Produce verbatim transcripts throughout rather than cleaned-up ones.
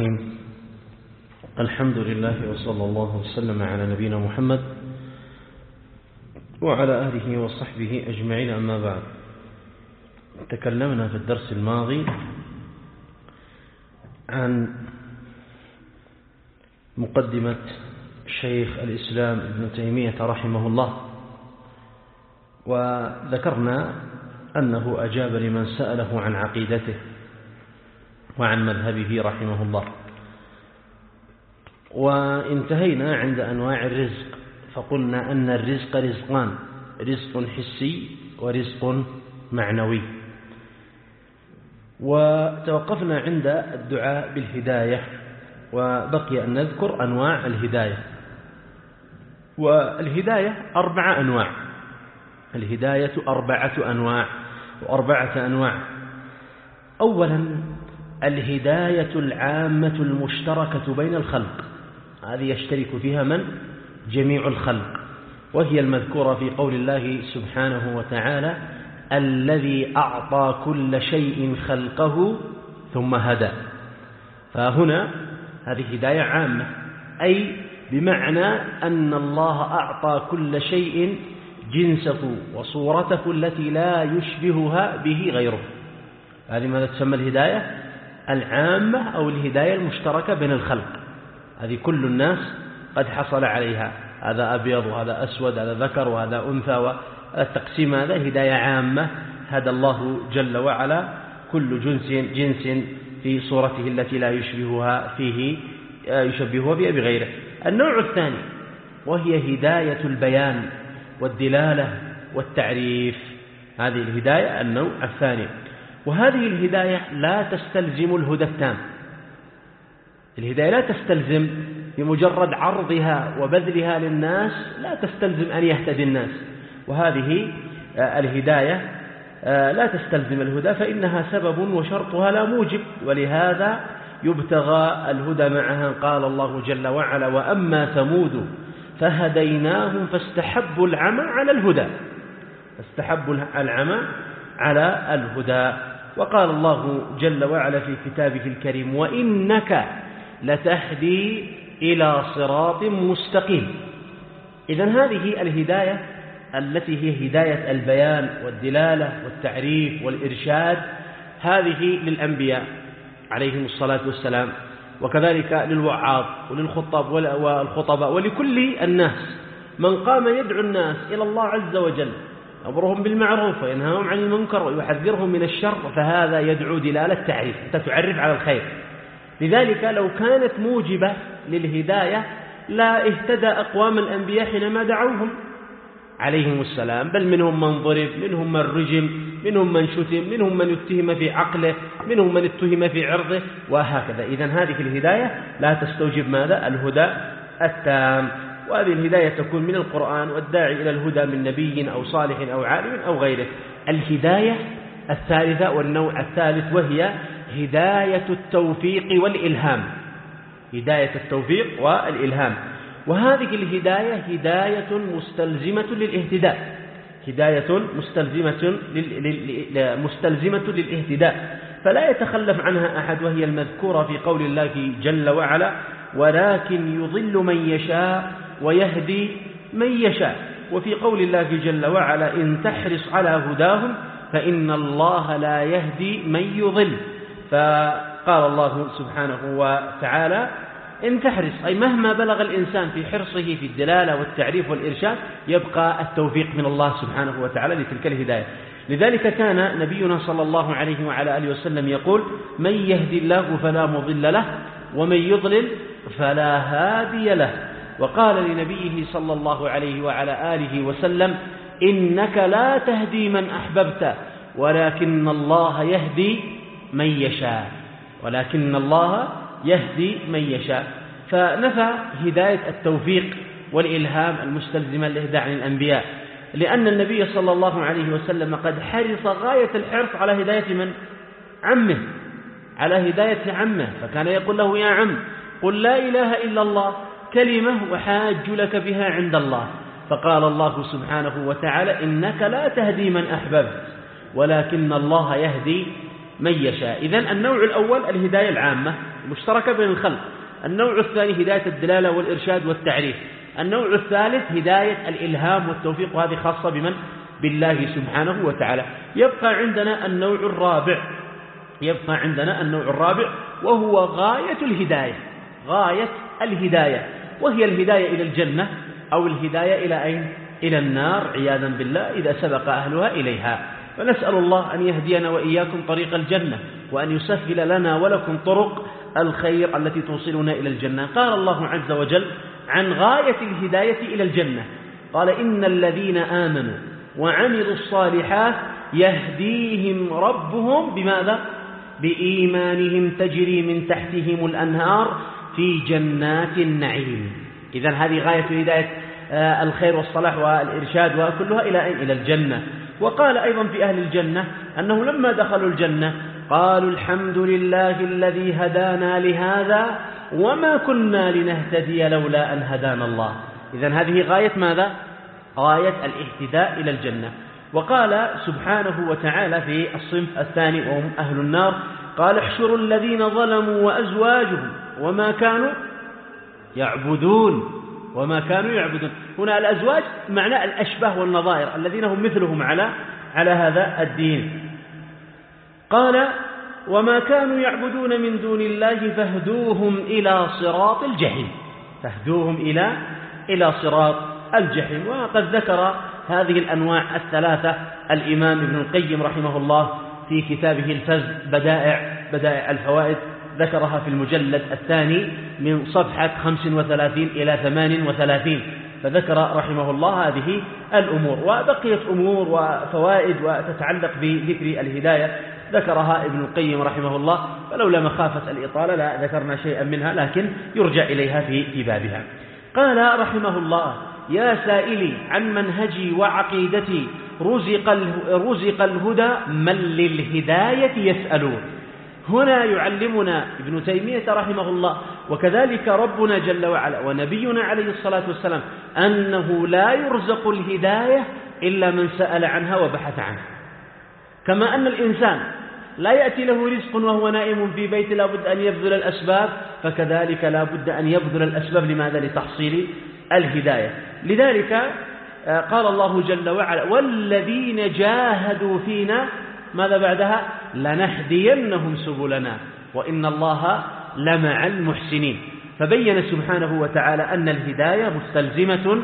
الرحيم. الحمد لله وصلى الله وسلم على نبينا محمد وعلى آله وصحبه أجمعين، أما بعد. تكلمنا في الدرس الماضي عن مقدمة شيخ الإسلام ابن تيمية رحمه الله، وذكرنا أنه أجاب لمن سأله عن عقيدته وعن مذهبه رحمه الله، وانتهينا عند أنواع الرزق، فقلنا أن الرزق رزقان: رزق حسي ورزق معنوي. وتوقفنا عند الدعاء بالهداية، وبقي أن نذكر أنواع الهداية. والهداية أربع أنواع، الهداية أربعة أنواع وأربعة أنواع. أولا الهداية العامة المشتركة بين الخلق، هذه يشترك فيها من؟ جميع الخلق، وهي المذكورة في قول الله سبحانه وتعالى: الذي أعطى كل شيء خلقه ثم هدى. فهنا هذه هداية عامة، أي بمعنى أن الله أعطى كل شيء جنسه وصورته التي لا يشبهها به غيره. هذه ماذا تسمى؟ الهداية العامة أو الهداية المشتركة بين الخلق، هذه كل الناس قد حصل عليها، هذا أبيض وهذا أسود، هذا ذكر وهذا أنثى، والتقسيم هذا هداية عامة هدى الله جل وعلا كل جنس جنس في صورته التي لا يشبهها فيه يشبهها بها بغيره. النوع الثاني وهي هداية البيان والدلالة والتعريف، هذه الهداية النوع الثاني. وهذه الهداية لا تستلزم الهدى التام، الهداية لا تستلزم بمجرد عرضها وبذلها للناس لا تستلزم أن يهتدي الناس، وهذه الهداية لا تستلزم الهدى، فإنها سبب وشرطها لا موجب، ولهذا يبتغى الهدى معها. قال الله جل وعلا: وأما ثمود فهديناهم فاستحبوا العمى على الهدى، فاستحبوا العمى على الهدى. وقال الله جل وعلا في كتابه الكريم: وإنك لتهدي إلى صراط مستقيم. إذن هذه الهداية التي هي هداية البيان والدلالة والتعريف والإرشاد، هذه للأنبياء عليهم الصلاة والسلام، وكذلك للوعاظ وللخطاب والخطباء ولكل الناس. من قام يدعو الناس إلى الله عز وجل، يأمرهم بالمعروف وينهاهم عن المنكر ويحذرهم من الشر، فهذا يدعو دلالة تعريف، أنت تعرف على الخير. لذلك لو كانت موجبة للهداية لا اهتدى أقوام الأنبياء حينما دعوهم عليهم السلام، بل منهم من ضرب، منهم من رجم، منهم من شتم، منهم من اتهم في عقله، منهم من اتهم في عرضه، وهكذا. إذن هذه الهداية لا تستوجب ماذا؟ الهدى التام. وهذه الهداية تكون من القرآن والداعي إلى الهدى من نبي أو صالح أو عالم أو غيره. الهداية الثالثة والنوع الثالث وهي هداية التوفيق والإلهام، هداية التوفيق والإلهام. وهذه الهداية هداية مستلزمة للاهتداء، هداية مستلزمة مستلزمة للاهتداء، فلا يتخلف عنها أحد، وهي المذكورة في قول الله جل وعلا: ولكن يضل من يشاء ويهدي من يشاء. وفي قول الله جل وعلا: إن تحرص على هداهم فإن الله لا يهدي من يضل. فقال الله سبحانه وتعالى: إن تحرص، أي مهما بلغ الإنسان في حرصه في الدلالة والتعريف والإرشاد، يبقى التوفيق من الله سبحانه وتعالى لتلك الهداية. لذلك كان نبينا صلى الله عليه وعلى آله وسلم يقول: من يهدي الله فلا مضل له ومن يضلل فلا هادي له. وقال لنبيه صلى الله عليه وعلى آله وسلم: إنك لا تهدي من أحببت ولكن الله يهدي من يشاء، ولكن الله يهدي من يشاء. فنفى هداية التوفيق والإلهام المستلزمة للإهداء عن الأنبياء، لأن النبي صلى الله عليه وسلم قد حرص غاية الحرص على هداية من؟ عمه، على هداية عمه، فكان يقول له: يا عم قل لا إله إلا الله كلمة وحاج لك بها عند الله. فقال الله سبحانه وتعالى: إنك لا تهدي من أحببت ولكن الله يهدي من يشاء. إذن النوع الأول الهداية العامة مشتركة بين الخلق. النوع الثاني هداية الدلالة والإرشاد والتعريف. النوع الثالث هداية الإلهام والتوفيق، وهذه خاصة بمن؟ بالله سبحانه وتعالى. يبقى عندنا النوع الرابع يبقى عندنا النوع الرابع وهو غاية الهداية غاية الهداية وهي الهداية إلى الجنة أو الهداية إلى أين؟ إلى النار عياذا بالله إذا سبق أهلها إليها. فنسأل الله أن يهدينا وإياكم طريق الجنة، وأن يسهل لنا ولكم طرق الخير التي توصلنا إلى الجنة. قال الله عز وجل عن غاية الهداية إلى الجنة، قال إن الذين آمنوا وعملوا الصالحات يهديهم ربهم بماذا؟ بإيمانهم تجري من تحتهم الأنهار في جنات النعيم. إذن هذه غاية هداية الخير والصلاح والإرشاد وكلها إلى إلى الجنة. وقال أيضا في أهل الجنة أنه لما دخلوا الجنة قالوا الحمد لله الذي هدانا لهذا وما كنا لنهتدي لولا أن هدانا الله. إذن هذه غاية ماذا؟ غاية الاهتداء إلى الجنة. وقال سبحانه وتعالى في الصنف الثاني وهم أهل النار قال احشروا الذين ظلموا وأزواجهم وما كانوا يعبدون وما كانوا يعبدون. هنا الأزواج معنى الأشباه والنظائر الذين هم مثلهم على على هذا الدين. قال وما كانوا يعبدون من دون الله فاهدوهم إلى صراط الجحيم فاهدوهم إلى إلى صراط الجحيم. وقد ذكر هذه الأنواع الثلاثة الإمام ابن القيم رحمه الله في كتابه الفز بدائع بدائع الفوائد، ذكرها في المجلد الثاني من صفحة خمس وثلاثين إلى ثمان وثلاثين، فذكر رحمه الله هذه الأمور. وبقيت أمور وفوائد وتتعلق بذكر الهداية ذكرها ابن القيم رحمه الله، فلولا مخافة الإطالة لا ذكرنا شيئا منها، لكن يرجع إليها في في بابها. قال رحمه الله يا سائلي عن منهجي وعقيدتي رزق رزق الهدى من للهداية يسألون. هنا يعلمنا ابن تيمية رحمه الله وكذلك ربنا جل وعلا ونبينا عليه الصلاة والسلام أنه لا يرزق الهداية إلا من سأل عنها وبحث عنها. كما أن الإنسان لا يأتي له رزق وهو نائم في بيت لا بد أن يبذل الأسباب، فكذلك لا بد أن يبذل الأسباب لماذا؟ لتحصيل الهداية. لذلك قال الله جل وعلا والذين جاهدوا فينا ماذا بعدها؟ لنهدينهم سبلنا وإن الله لمع المحسنين. فبين سبحانه وتعالى أن الهداية مستلزمة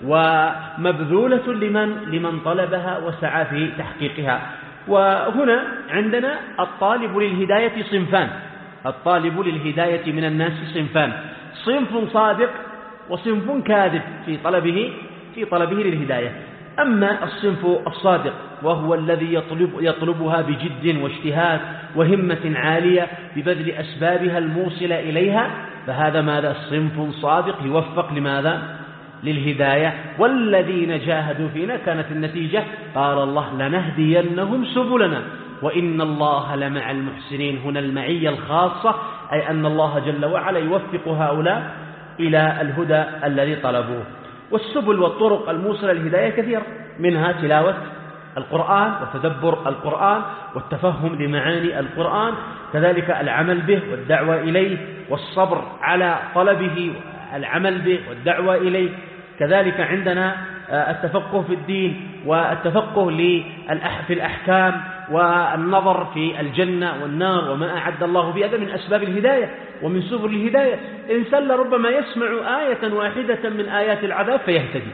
ومبذولة لمن لمن طلبها وسعى في تحقيقها. وهنا عندنا الطالب للهداية صنفان الطالب للهداية من الناس صنفان صنف صادق وصنف كاذب في طلبه في طلبه للهداية. أما الصنف الصادق وهو الذي يطلب يطلبها بجد واجتهاد وهمة عالية ببذل أسبابها الموصلة إليها، فهذا ماذا؟ صنف صادق يوفق لماذا؟ للهداية. والذين جاهدوا فينا كانت النتيجة قال الله لنهدينهم سبلنا وإن الله لمع المحسنين. هنا المعية الخاصة أي أن الله جل وعلا يوفق هؤلاء إلى الهدى الذي طلبوه. والسبل والطرق الموصلة للهداية كثيرة، منها تلاوة القرآن وتدبر القرآن والتفهم لمعاني القرآن، كذلك العمل به والدعوة إليه والصبر على طلبه العمل به والدعوة إليه، كذلك عندنا التفقه في الدين والتفقه في الأحكام والنظر في الجنة والنار وما أعد الله في هذا من أسباب الهداية ومن سبل الهداية. إنسان لربما يسمع آية واحدة من آيات العذاب فيهتدي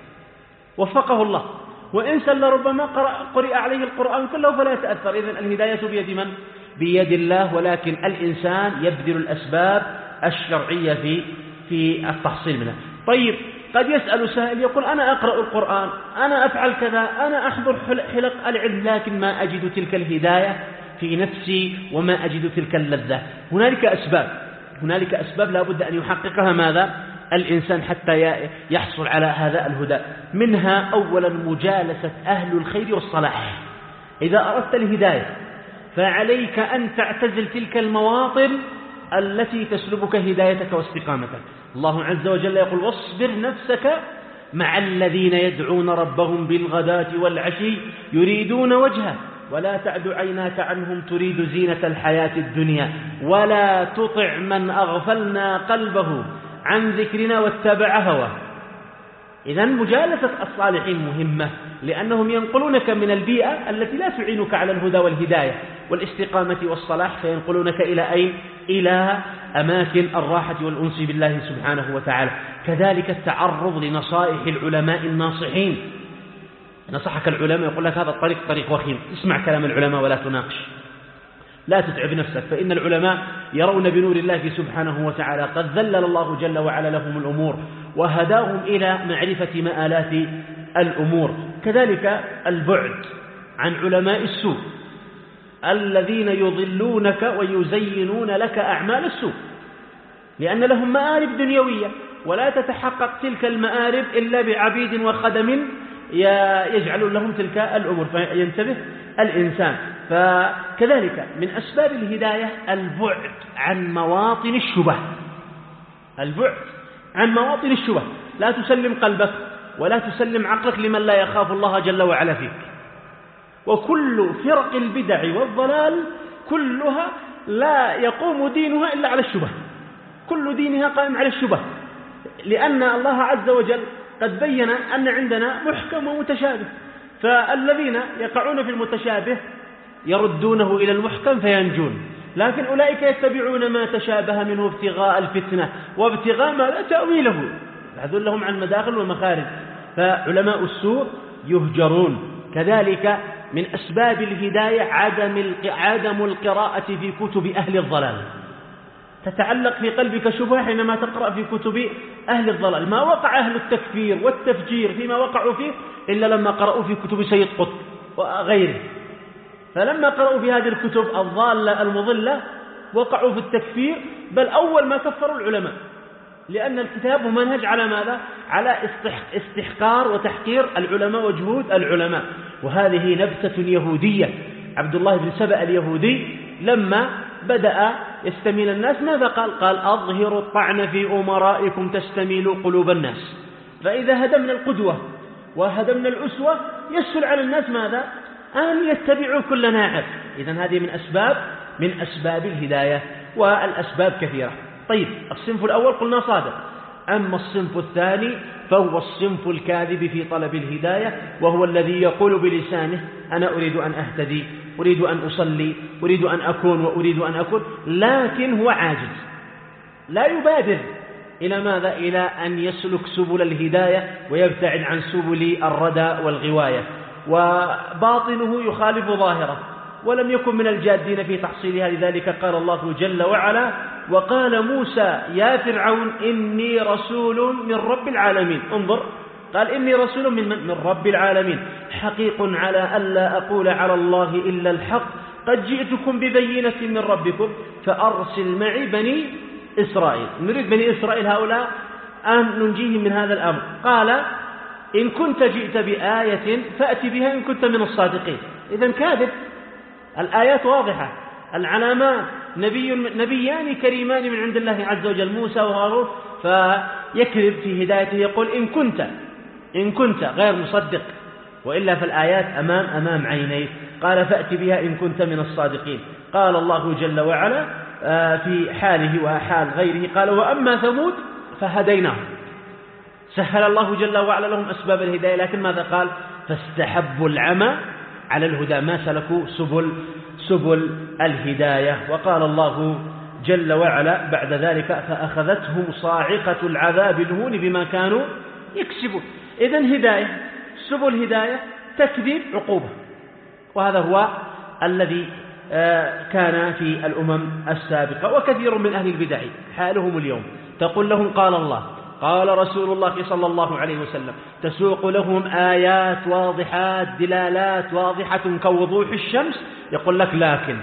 وفقه الله، وإنسان لربما قرئ عليه القرآن كله فلا يتأثر. إذن الهداية بيد من؟ بيد الله، ولكن الإنسان يبذل الأسباب الشرعية في في التحصيل منها. طيب قد يسأل سائل يقول أنا أقرأ القرآن، أنا أفعل كذا، أنا أحضر حلق العلم، لكن ما أجد تلك الهداية في نفسي وما أجد تلك اللذة. هنالك أسباب هنالك أسباب لا بد أن يحققها ماذا؟ الإنسان حتى يحصل على هذا الهدى. منها أولا مجالسة أهل الخير والصلاح. إذا أردت الهداية فعليك أن تعتزل تلك المواطن التي تسلبك هدايتك واستقامتك. الله عز وجل يقول واصبر نفسك مع الذين يدعون ربهم بالغداة والعشي يريدون وجهه ولا تعد عيناك عنهم تريد زينة الحياة الدنيا ولا تطع من أغفلنا قلبه عن ذكرنا واتبع هواه. إذن مجالسة الصالحين مهمة، لأنهم ينقلونك من البيئة التي لا تعينك على الهدى والهداية والاستقامة والصلاح، فينقلونك إلى أين؟ إلى أماكن الراحة والأنس بالله سبحانه وتعالى. كذلك التعرض لنصائح العلماء الناصحين. نصحك العلماء يقول لك هذا الطريق طريق وخيم، اسمع كلام العلماء ولا تناقش، لا تتعب نفسك، فإن العلماء يرون بنور الله سبحانه وتعالى، قد ذلل الله جل وعلا لهم الأمور وهداهم إلى معرفة مآلات الأمور. كذلك البعد عن علماء السوء الذين يضلونك ويزينون لك أعمال السوء، لأن لهم مآرب دنيوية، ولا تتحقق تلك المآرب إلا بعبيد وخدم يجعلون لهم تلك الأمور، فينتبه الإنسان. فكذلك من أسباب الهداية البعد عن مواطن الشبه، البعد عن مواطن الشبه، لا تسلم قلبك ولا تسلم عقلك لمن لا يخاف الله جل وعلا فيك. وكل فرق البدع والضلال كلها لا يقوم دينها إلا على الشبه، كل دينها قائم على الشبه، لأن الله عز وجل قد بين أن عندنا محكم ومتشابه، فالذين يقعون في المتشابه يردونه إلى المحكم فينجون، لكن أولئك يتبعون ما تشابه منه ابتغاء الفتنة وابتغاء ما لا تأويله، يحذون لهم عن مداخل ومخارج. فعلماء السوء يهجرون. كذلك من أسباب الهداية عدم عدم القراءة في كتب أهل الضلال. تتعلق في قلبك شبهة حينما تقرأ في كتب أهل الضلال. ما وقع أهل التكفير والتفجير فيما وقعوا فيه إلا لما قرأوا في كتب سيد قطب وغيره، فلما قرأوا في هذه الكتب الضالة المضلة وقعوا في التكفير، بل أول ما كفروا العلماء، لأن الكتاب منهج على ماذا؟ على استحقار وتحقير العلماء وجهود العلماء. وهذه نبتة يهودية. عبد الله بن سبأ اليهودي لما بدأ يستميل الناس ماذا قال؟ قال أظهروا الطعن في أمرائكم تستميلوا قلوب الناس. فإذا هدمنا القدوة وهدمنا الأسوة يسهل على الناس ماذا؟ أن يتبعوا كل ناعم. إذن هذه من أسباب من أسباب الهداية، والأسباب كثيرة. طيب، الصنف الأول قلنا صادق، أما الصنف الثاني فهو الصنف الكاذب في طلب الهداية، وهو الذي يقول بلسانه أنا أريد أن أهتدي، أريد أن أصلي، أريد أن أكون وأريد أن أكون، لكن هو عاجز، لا يبادر إلى ماذا؟ إلى أن يسلك سبل الهداية ويبتعد عن سبل الردى والغواية، وباطنه يخالف ظاهره، ولم يكن من الجادين في تحصيلها. لذلك قال الله جل وعلا وقال موسى يا فرعون إني رسول من رب العالمين. انظر، قال إني رسول من, من رب العالمين، حقيق على ألا أقول على الله إلا الحق، قد جئتكم ببينة من ربكم فأرسل معي بني إسرائيل. نريد بني إسرائيل هؤلاء أن ننجيهم من هذا الأمر. قال إن كنت جئت بآية فأتي بها إن كنت من الصادقين. إذن كاذب، الآيات واضحة، العلامات، نبي نبيان كريمان من عند الله عز وجل موسى وهارون، فيكذب في هدايته، يقول إن كنت إن كنت غير مصدق، وإلا فالآيات أمام أمام عينيك. قال فأتي بها إن كنت من الصادقين. قال الله جل وعلا في حاله وحال غيره قال وأما ثمود فهديناهم. سهل الله جل وعلا لهم أسباب الهداية، لكن ماذا قال؟ فاستحبوا العمى على الهدى، ما سلكوا سبل سبل الهداية. وقال الله جل وعلا بعد ذلك فأخذتهم صاعقة العذاب الهون بما كانوا يكسبون. إذن هداية، سبل هداية، تكذيب، عقوبة. وهذا هو الذي كان في الأمم السابقة. وكثير من أهل البدع حالهم اليوم، تقول لهم قال الله قال رسول الله صلى الله عليه وسلم، تسوق لهم آيات واضحات دلالات واضحة كوضوح الشمس، يقول لك لكن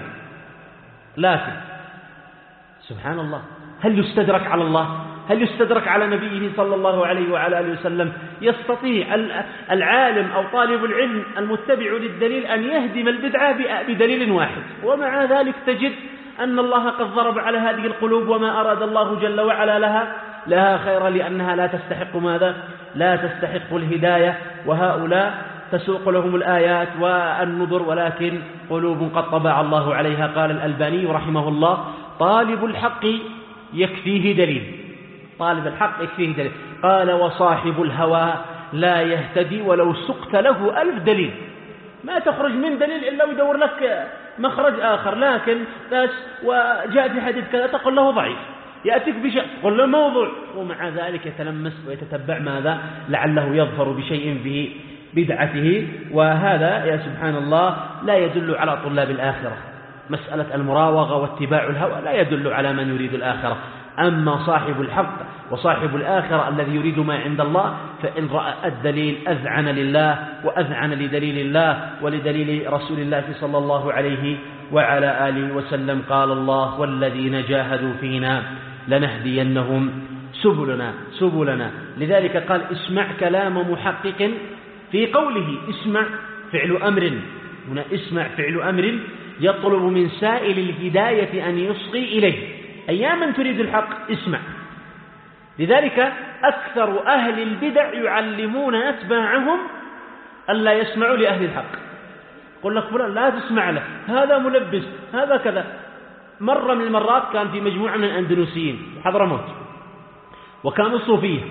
لكن سبحان الله، هل يستدرك على الله؟ هل يستدرك على نبيه صلى الله عليه وعلى آله وسلم؟ يستطيع العالم أو طالب العلم المتبع للدليل أن يهدم البدعة بدليل واحد، ومع ذلك تجد أن الله قد ضرب على هذه القلوب وما أراد الله جل وعلا لها لها خيرا، لأنها لا تستحق ماذا؟ لا تستحق الهداية. وهؤلاء تسوق لهم الآيات والنظر، ولكن قلوب قد طبع الله عليها. قال الألباني رحمه الله: طالب الحق يكفيه دليل، طالب الحق يكفيه دليل. قال: وصاحب الهوى لا يهتدي ولو سقت له ألف دليل. ما تخرج من دليل إلا ويدور لك مخرج آخر، لكن بس وجاء في حديث كذا تقول له ضعيف، يأتيك بشيء تقول له موضوع، ومع ذلك يتلمس ويتتبع ماذا؟ لعله يظفر بشيء في بدعته. وهذا يا سبحان الله لا يدل على طلاب الآخرة. مسألة المراوغة واتباع الهوى لا يدل على من يريد الآخرة. أما صاحب الحق وصاحب الآخرة الذي يريد ما عند الله، فإن رأى الدليل أذعن لله وأذعن لدليل الله ولدليل رسول الله صلى الله عليه وعلى آله وسلم. قال الله: والذين جاهدوا فينا لنهدينهم سبلنا سبلنا. لذلك قال: اسمع كلام محقق في قوله. اسمع فعل أمر، هنا اسمع فعل أمر يطلب من سائل الهداية أن يصغي إليه. أياما تريد الحق اسمع. لذلك أكثر أهل البدع يعلمون أتباعهم ألا يسمعوا لأهل الحق. يقول لك فلان لا تسمع له، هذا ملبس، هذا كذا. مرة من المرات كان في مجموعة من الأندلسيين في حضرموت، وكانوا صوفية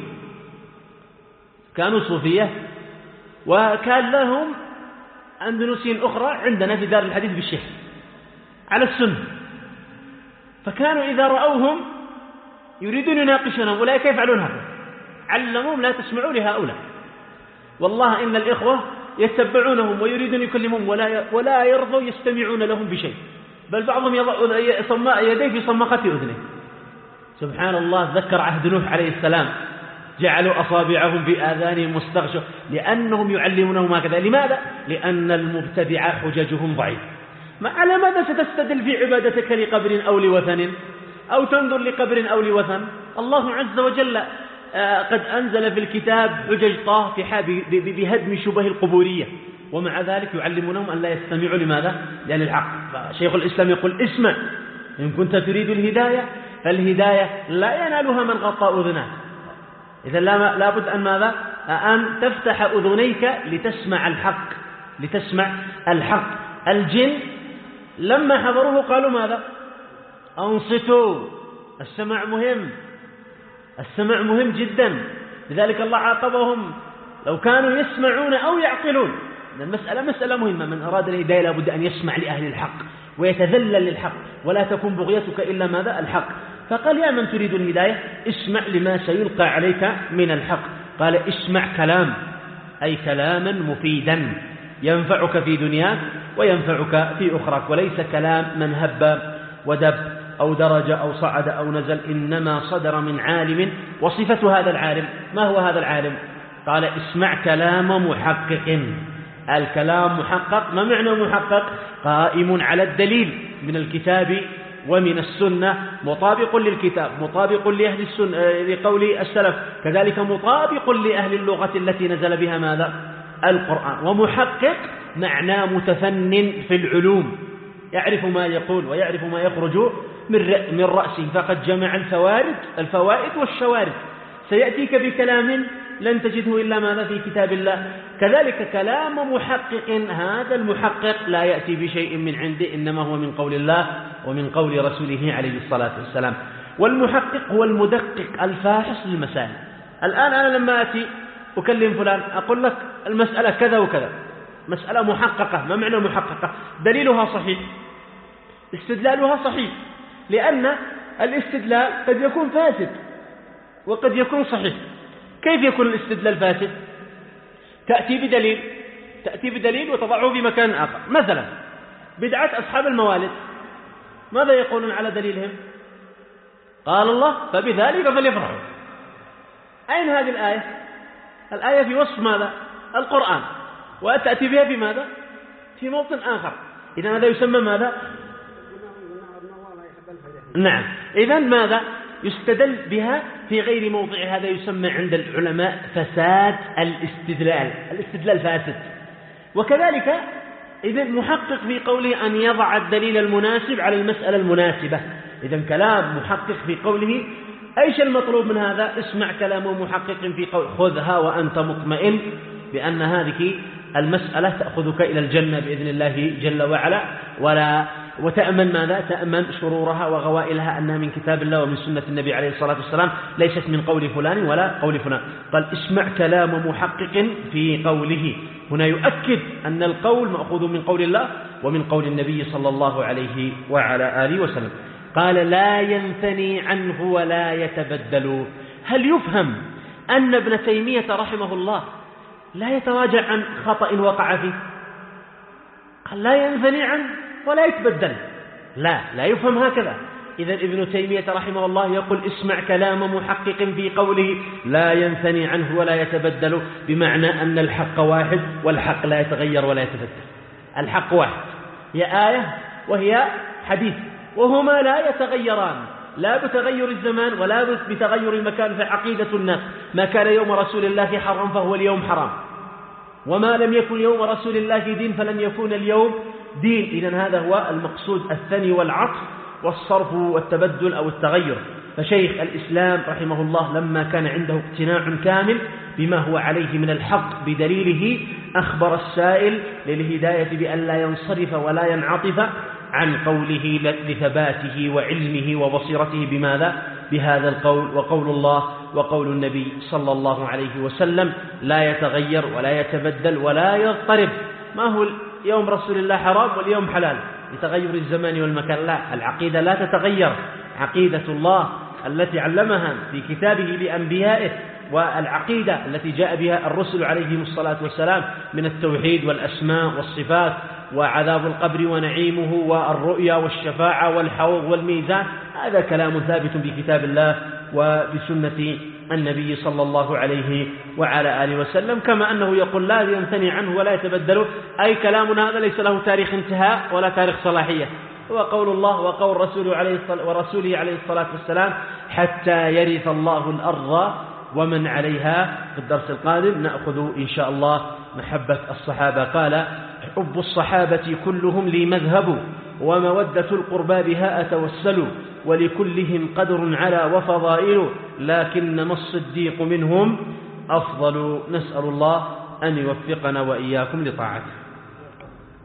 كانوا صوفية وكان لهم أندلسيين أخرى عندنا في دار الحديث بالشيخ على السنة. فكانوا إذا رأوهم يريدون يناقشونهم، أولئك يفعلون هذا، علموهم لا تسمعوا لهؤلاء، والله إن الإخوة يتبعونهم ويريدون يكلمهم ولا ولا يرضوا يستمعون لهم بشيء، بل بعضهم يضع يديه في صمخة أذنه. سبحان الله. ذكر عهد نوح عليه السلام، جعلوا أصابعهم في آذانهم مستغشوا، لأنهم يعلمونهم هكذا. لماذا؟ لأن المبتدع حججهم ضعيف. ما على ماذا ستستدل في عبادتك لقبر أو لوثن، أو تنظر لقبر أو لوثن؟ الله عز وجل قد أنزل في الكتاب حجج طه في بهدم شبه القبورية، ومع ذلك يعلمونهم أن لا يستمعوا. لماذا؟ لأن الحق. شيخ الإسلام يقول: اسمع، إن كنت تريد الهداية فالهداية لا ينالها من غطى أذنه. إذا لا بد أن ماذا؟ أن تفتح أذنيك لتسمع الحق، لتسمع الحق. الجن لما حضروه قالوا ماذا؟ أنصتوا، السمع مهم، السمع مهم جدا. لذلك الله عاقبهم لو كانوا يسمعون أو يعقلون. المسألة مسألة مهمة. من أراد الهداية لابد أن يسمع لأهل الحق ويتذلل للحق، ولا تكون بغيتك إلا ماذا؟ الحق. فقال: يا من تريد الهداية اسمع لما سيلقى عليك من الحق. قال: اسمع كلام، أي كلاما مفيدا ينفعك في دنياك وينفعك في أخراك، وليس كلام من هب ودب أو درج أو صعد أو نزل، إنما صدر من عالم. وصفة هذا العالم، ما هو هذا العالم؟ قال: اسمع كلام محقق. الكلام محقق. ما معنى محقق؟ قائم على الدليل من الكتاب ومن السنة، مطابق للكتاب، مطابق لأهل السنة لقول السلف، كذلك مطابق لأهل اللغة التي نزل بها ماذا؟ القرآن. ومحقق معناه متفنن في العلوم، يعرف ما يقول ويعرف ما يخرج من رأسه، فقد جمع الفوارد الفوائد والشوارد. سيأتيك بكلام لن تجده إلا ماذا؟ في كتاب الله. كذلك كلام محقق، هذا المحقق لا يأتي بشيء من عنده، إنما هو من قول الله ومن قول رسوله عليه الصلاة والسلام. والمحقق هو المدقق الفاحص للمسائل. الآن أنا لما أتي أكلم فلان أقول لك المسألة كذا وكذا، مسألة محققة. ما معنى محققة؟ دليلها صحيح، استدلالها صحيح، لأن الاستدلال قد يكون فاسد وقد يكون صحيح. كيف يكون الاستدلال فاسد؟ تأتي بدليل تأتي بدليل وتضعه في مكان آخر. مثلا بدعة أصحاب الموالد، ماذا يقولون على دليلهم؟ قال الله فبذلك فليفرحوا. أين هذه الآية؟ الآية في وصف ماذا؟ القرآن، وتأتي بها في ماذا؟ في موطن آخر. إذا هذا يسمى ماذا؟ نعم. إذا ماذا؟ يستدل بها في غير موضع. هذا يسمى عند العلماء فساد الاستدلال، الاستدلال فاسد. وكذلك إذا محقق في قوله أن يضع الدليل المناسب على المسألة المناسبة. إذا كلام محقق في قوله، أيش المطلوب من هذا؟ اسمع كلام محقق في قول خذها وأنت مطمئن بأن هذه المسألة تأخذك إلى الجنة بإذن الله جل وعلا، ولا وتأمن ماذا؟ تأمن شرورها وغوائلها أنها من كتاب الله ومن سنة النبي عليه الصلاة والسلام، ليست من قول فلان ولا قول فلان. قال اسمع كلام محقق في قوله، هنا يؤكد أن القول مأخوذ من قول الله ومن قول النبي صلى الله عليه وعلى آله وسلم. قال لا ينثني عنه ولا يتبدل. هل يفهم أن ابن تيمية رحمه الله لا يتراجع عن خطأ وقع فيه؟ قال لا ينثني عنه ولا يتبدل، لا لا يفهم هكذا. إذن ابن تيمية رحمه الله يقول اسمع كلام محقق في قوله لا ينثني عنه ولا يتبدل، بمعنى أن الحق واحد والحق لا يتغير ولا يتبدل. الحق واحد، هي آية وهي حديث، وهما لا يتغيران، لا بتغير الزمان ولا بتغير المكان. فعقيدة الناس ما كان يوم رسول الله حرام فهو اليوم حرام، وما لم يكن يوم رسول الله دين فلن يكون اليوم دين. إذن هذا هو المقصود الثاني والعطف والصرف والتبدل أو التغير. فشيخ الإسلام رحمه الله لما كان عنده اقتناع كامل بما هو عليه من الحق بدليله، أخبر السائل للهداية بأن لا ينصرف ولا ينعطف عن قوله لثباته وعلمه وبصيرته بماذا؟ بهذا القول. وقول الله وقول النبي صلى الله عليه وسلم لا يتغير ولا يتبدل ولا يضطرب. ما هو يوم رسول الله حرام واليوم حلال لتغير الزمان والمكان؟ لا، العقيدة لا تتغير، عقيدة الله التي علمها في كتابه لأنبيائه، والعقيدة التي جاء بها الرسل عليهم الصلاة والسلام من التوحيد والأسماء والصفات وعذاب القبر ونعيمه والرؤيا والشفاعة والحوض والميزان، هذا كلام ثابت بكتاب الله وبسنة النبي صلى الله عليه وعلى آله وسلم. كما أنه يقول لا ينثني عنه ولا يتبدل، أي كلامنا هذا ليس له تاريخ انتهاء ولا تاريخ صلاحية، هو قول الله وقول رسوله عليه ورسوله عليه الصلاة والسلام حتى يرث الله الأرض ومن عليها. في الدرس القادم نأخذ إن شاء الله محبة الصحابة. قال حب الصحابة كلهم لي مذهب، ومودة القربى بها أتوسل، ولكلهم قدر على وفضائل، لكنما الصديق منهم أفضل. نسأل الله أن يوفقنا وإياكم لطاعته.